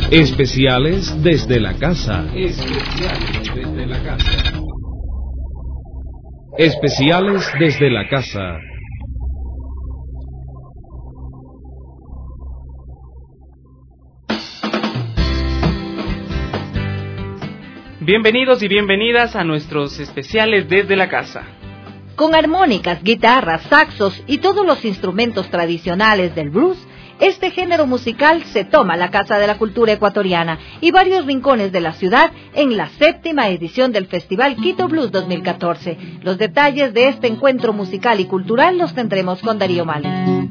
Especiales desde la casa. Especiales desde la casa. Especiales desde la casa. Bienvenidos y bienvenidas a nuestros especiales desde la casa. Con armónicas, guitarras, saxos y todos los instrumentos tradicionales del blues, este género musical se toma la Casa de la Cultura Ecuatoriana y varios rincones de la ciudad en la 7ª edición del Festival Quito Blues 2014. Los detalles de este encuentro musical y cultural los tendremos con Darío Males.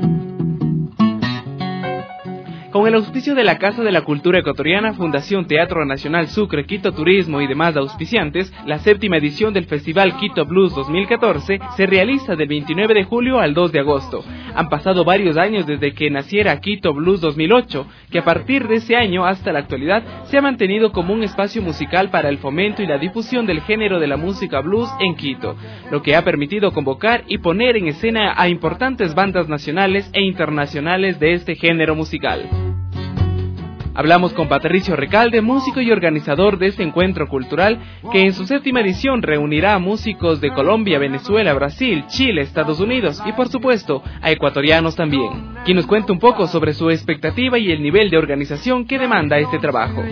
Con el auspicio de la Casa de la Cultura Ecuatoriana, Fundación Teatro Nacional Sucre, Quito Turismo y demás auspiciantes, la 7ª edición del Festival Quito Blues 2014 se realiza del 29 de julio al 2 de agosto. Han pasado varios años desde que naciera Quito Blues 2008, que a partir de ese año hasta la actualidad se ha mantenido como un espacio musical para el fomento y la difusión del género de la música blues en Quito, lo que ha permitido convocar y poner en escena a importantes bandas nacionales e internacionales de este género musical. Hablamos con Patricio Recalde, músico y organizador de este encuentro cultural, que en su 7ª edición reunirá a músicos de Colombia, Venezuela, Brasil, Chile, Estados Unidos y por supuesto a ecuatorianos también, quien nos cuenta un poco sobre su expectativa y el nivel de organización que demanda este trabajo.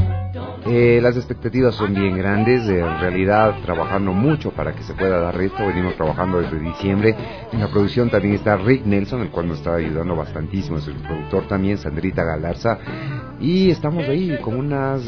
Las expectativas son bien grandes, en realidad trabajando mucho para que se pueda dar esto. Venimos trabajando desde diciembre. En la producción también está Rick Nelson, el cual nos está ayudando bastantísimo, es el productor también, Sandrita Galarza, y estamos ahí con unas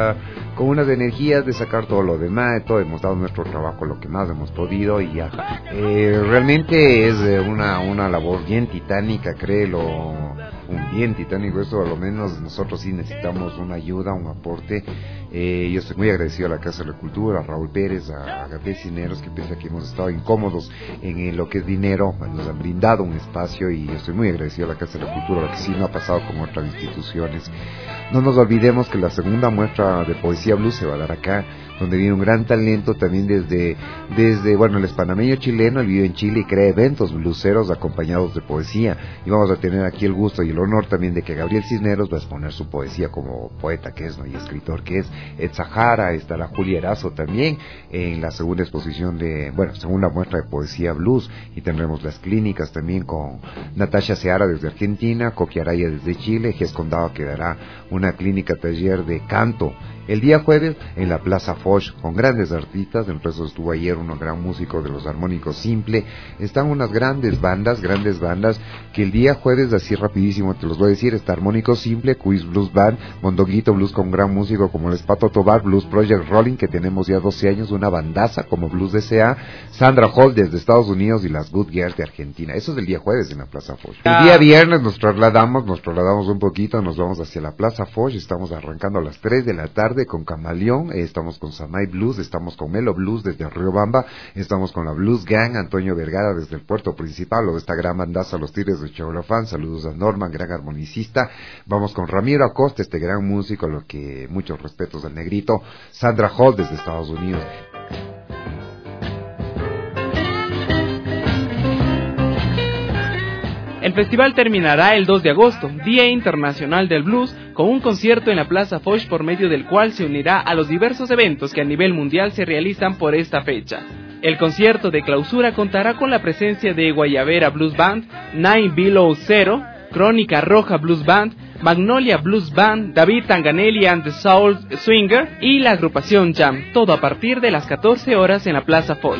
energías de sacar todo lo demás. Todo hemos dado nuestro trabajo lo que más hemos podido y ya. Realmente es una labor bien titánica, créelo. Bien titánico, esto a lo menos nosotros sí necesitamos una ayuda, un aporte. Yo estoy muy agradecido a la Casa de la Cultura, a Raúl Pérez, a Gabriel Cineros, que pese a que hemos estado incómodos en lo que es dinero, nos han brindado un espacio y yo estoy muy agradecido a la Casa de la Cultura, lo que sí no ha pasado con otras instituciones. No nos olvidemos que la segunda muestra de poesía blues se va a dar acá, donde viene un gran talento también desde el es panameño chileno, él vive en Chile y crea eventos blueseros acompañados de poesía, y vamos a tener aquí el gusto y el honor también de que Gabriel Cisneros va a exponer su poesía como poeta que es, ¿no? Y escritor que es. Ed Sahara, estará Julia Erazo también en la segunda exposición segunda muestra de poesía blues, y tendremos las clínicas también con Natasha Seara desde Argentina, Coqui Araya desde Chile, Ges Condado que dará una clínica taller de canto el día jueves en la Plaza Foch con grandes artistas. Entre esos estuvo ayer un gran músico de los armónicos Simple. Están unas grandes bandas que el día jueves, así rapidísimo te los voy a decir, está Armónico Simple, Quiz Blues Band, Mondonguito Blues con un gran músico como el Pato Tobar, Blues Project Rolling, que tenemos ya 12 años, una bandaza como Blues D.C.A., Sandra Hall desde Estados Unidos y las Good Girls de Argentina. Eso es el día jueves en la Plaza Foch. El día viernes nos trasladamos un poquito, nos vamos hacia la Plaza Foch, estamos arrancando a las 3 de la tarde con Camaleón, estamos con Samay Blues, estamos con Melo Blues desde Riobamba, estamos con la Blues Gang, Antonio Vergara desde el puerto principal, o de esta gran bandaza Los Tigres de Chaurafán, saludos a Norman, gran armonicista. Vamos con Ramiro Acosta, este gran músico, lo que muchos respetos al negrito, Sandra Hall desde Estados Unidos. El festival terminará el 2 de agosto, Día Internacional del Blues, con un concierto en la Plaza Foch por medio del cual se unirá a los diversos eventos que a nivel mundial se realizan por esta fecha. El concierto de clausura contará con la presencia de Guayabera Blues Band, Nine Below Zero, Crónica Roja Blues Band, Magnolia Blues Band, David Tanganelli and the Soul Swinger y la agrupación Jam, todo a partir de las 14 horas en la Plaza Foch.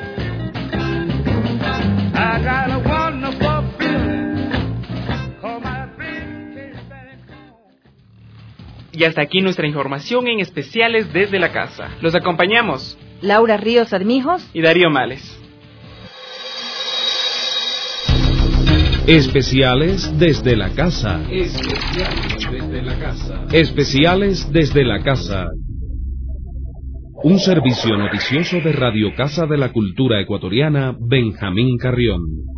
Y hasta aquí nuestra información en especiales desde la casa. Los acompañamos Laura Ríos Armijos y Darío Males. Especiales desde la casa. Especiales desde la casa. Especiales desde la casa. Un servicio noticioso de Radio Casa de la Cultura Ecuatoriana, Benjamín Carrión.